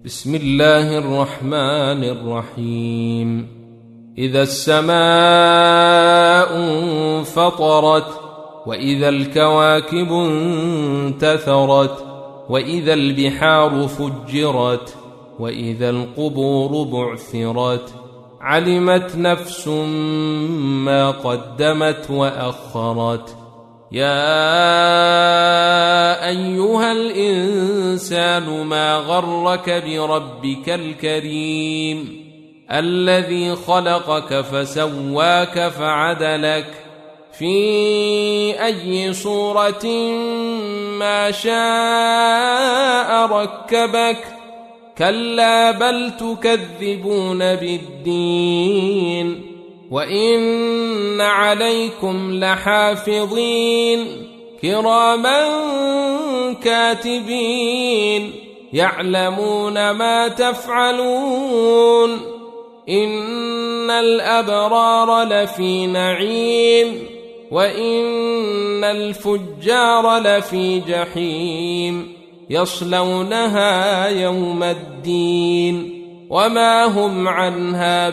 بسم الله الرحمن الرحيم. إذا السماء انفطرت، وإذا الكواكب انتثرت، وإذا البحار فجرت، وإذا القبور بعثرت، علمت نفس ما قدمت وأخرت. يا أيها الإنسان ما غرك بربك الكريم الذي خلقك فسواك فعدلك في أي صورة ما شاء ركبك. كلا بل تكذبون بالدين، وإن عليكم لحافظين كراما كاتبين يعلمون ما تفعلون. إن الأبرار لفي نعيم، وإن الفجار لفي جحيم يصلونها يوم الدين وما هم عنها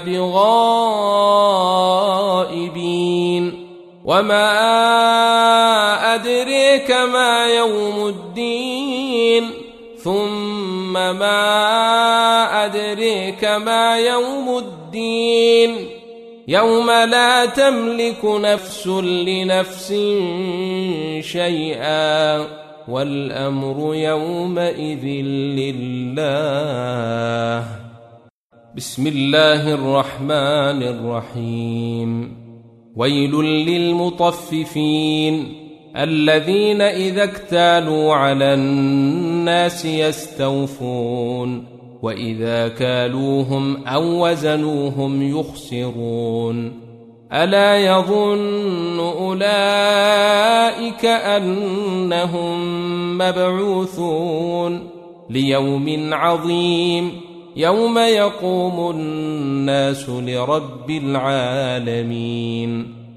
بغائبين. وما أدريك ما يوم الدين، ثم ما أدريك ما يوم الدين. يوم لا تملك نفس لنفس شيئا، والأمر يومئذ لله. بسم الله الرحمن الرحيم. ويل للمطففين الذين إذا اكتالوا على الناس يستوفون، وإذا كالوهم أو وزنوهم يخسرون. ألا يظن أولئك أنهم مبعوثون ليوم عظيم يوم يقوم الناس لرب العالمين.